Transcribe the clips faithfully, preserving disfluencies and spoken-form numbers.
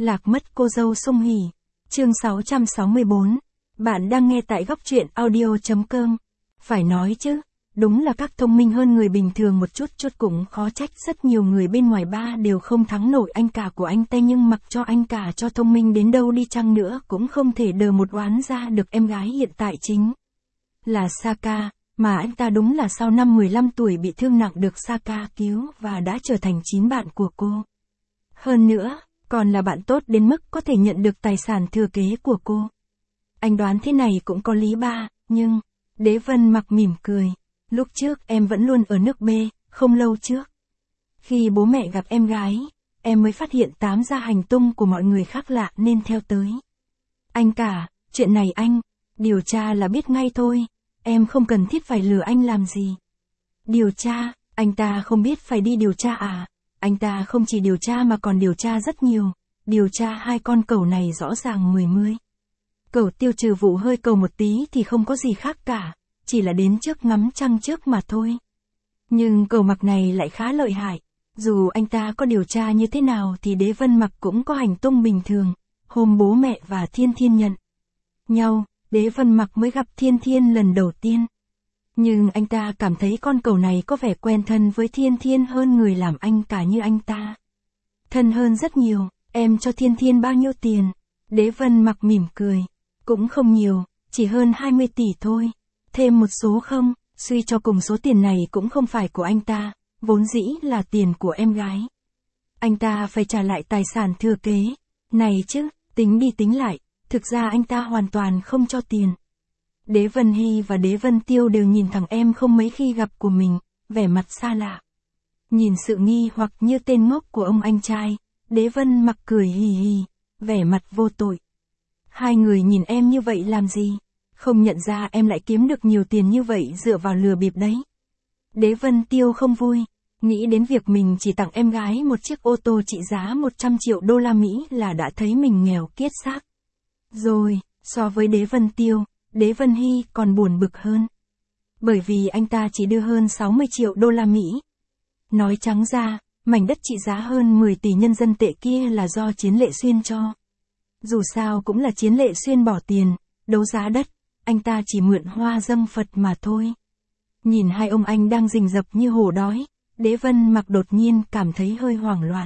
Lạc mất cô dâu Sung Hỉ. Chương sáu trăm sáu mươi bốn. Bạn đang nghe tại góc truyện audio chấm com. Phải nói chứ, đúng là các thông minh hơn người bình thường một chút chút cũng khó trách, rất nhiều người bên ngoài ba đều không thắng nổi anh cả của anh ta, nhưng mặc cho anh cả cho thông minh đến đâu đi chăng nữa cũng không thể đờ một oán ra được em gái hiện tại chính là Saka, mà anh ta đúng là sau năm mười lăm tuổi bị thương nặng được Saka cứu và đã trở thành chín bạn của cô. Hơn nữa, còn là bạn tốt đến mức có thể nhận được tài sản thừa kế của cô. Anh đoán thế này cũng có lý ba, nhưng... Đế Vân Mặc mỉm cười. Lúc trước em vẫn luôn ở nước B, không lâu trước. Khi bố mẹ gặp em gái, em mới phát hiện tám ra hành tung của mọi người khác lạ nên theo tới. Anh cả, chuyện này anh, điều tra là biết ngay thôi, em không cần thiết phải lừa anh làm gì. Điều tra, anh ta không biết phải đi điều tra à? Anh ta không chỉ điều tra mà còn điều tra rất nhiều, điều tra hai con cẩu này rõ ràng mười mươi. Cẩu Tiêu trừ vụ hơi cầu một tí thì không có gì khác cả, chỉ là đến trước ngắm trăng trước mà thôi. Nhưng cẩu Mặc này lại khá lợi hại, dù anh ta có điều tra như thế nào thì Đế Vân Mặc cũng có hành tung bình thường. Hôm bố mẹ và Thiên Thiên nhận nhau, Đế Vân Mặc mới gặp Thiên Thiên lần đầu tiên. Nhưng anh ta cảm thấy con cẩu này có vẻ quen thân với Thiên Thiên hơn người làm anh cả như anh ta. Thân hơn rất nhiều. Em cho Thiên Thiên bao nhiêu tiền? Đế Vân Mặc mỉm cười. Cũng không nhiều, chỉ hơn hai mươi tỷ thôi. Thêm một số không? Suy cho cùng số tiền này cũng không phải của anh ta, vốn dĩ là tiền của em gái. Anh ta phải trả lại tài sản thừa kế. Này chứ, tính đi tính lại, thực ra anh ta hoàn toàn không cho tiền. Đế Vân Hy và Đế Vân Tiêu đều nhìn thằng em không mấy khi gặp của mình, vẻ mặt xa lạ. Nhìn sự nghi hoặc như tên ngốc của ông anh trai, Đế Vân Mặc cười hì hì, vẻ mặt vô tội. Hai người nhìn em như vậy làm gì? Không nhận ra em lại kiếm được nhiều tiền như vậy dựa vào lừa bịp đấy. Đế Vân Tiêu không vui, nghĩ đến việc mình chỉ tặng em gái một chiếc ô tô trị giá một trăm triệu đô la Mỹ là đã thấy mình nghèo kiết xác. Rồi, so với Đế Vân Tiêu, Đế Vân Hy còn buồn bực hơn. Bởi vì anh ta chỉ đưa hơn sáu mươi triệu đô la Mỹ. Nói trắng ra, mảnh đất trị giá hơn mười tỷ nhân dân tệ kia là do Chiến Lệ Xuyên cho. Dù sao cũng là Chiến Lệ Xuyên bỏ tiền, đấu giá đất, anh ta chỉ mượn hoa dâng Phật mà thôi. Nhìn hai ông anh đang rình rập như hổ đói, Đế Vân Mặc đột nhiên cảm thấy hơi hoảng loạn.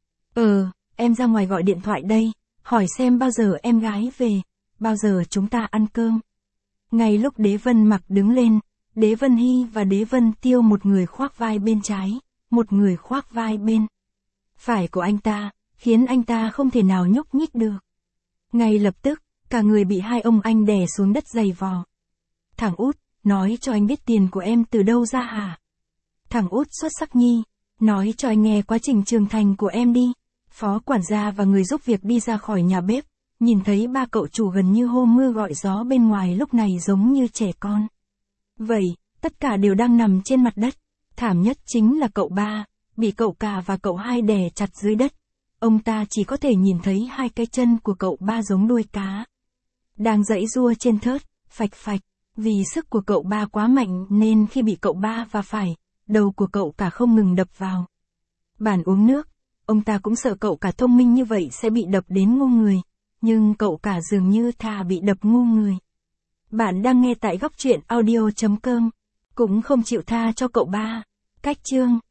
Ờ, em ra ngoài gọi điện thoại đây, hỏi xem bao giờ em gái về, bao giờ chúng ta ăn cơm. Ngay lúc Đế Vân Mặc đứng lên, Đế Vân Hy và Đế Vân Tiêu một người khoác vai bên trái, một người khoác vai bên phải của anh ta, khiến anh ta không thể nào nhúc nhích được. Ngay lập tức, cả người bị hai ông anh đè xuống đất giày vò. Thằng út, nói cho anh biết tiền của em từ đâu ra hả? Thằng út xuất sắc nhi, nói cho anh nghe quá trình trưởng thành của em đi. Phó quản gia và người giúp việc đi ra khỏi nhà bếp, nhìn thấy ba cậu chủ gần như hô mưa gọi gió bên ngoài lúc này giống như trẻ con. Vậy, tất cả đều đang nằm trên mặt đất. Thảm nhất chính là cậu ba, bị cậu cả và cậu hai đè chặt dưới đất. Ông ta chỉ có thể nhìn thấy hai cái chân của cậu ba giống đuôi cá. Đang giãy giụa trên thớt, phạch phạch. Vì sức của cậu ba quá mạnh nên khi bị cậu ba va phải, đầu của cậu cả không ngừng đập vào bàn uống nước. Ông ta cũng sợ cậu cả thông minh như vậy sẽ bị đập đến ngu người. Nhưng cậu cả dường như thà bị đập ngu người. Bạn đang nghe tại góc truyện audio chấm com. Cũng không chịu tha cho cậu ba. Cách chương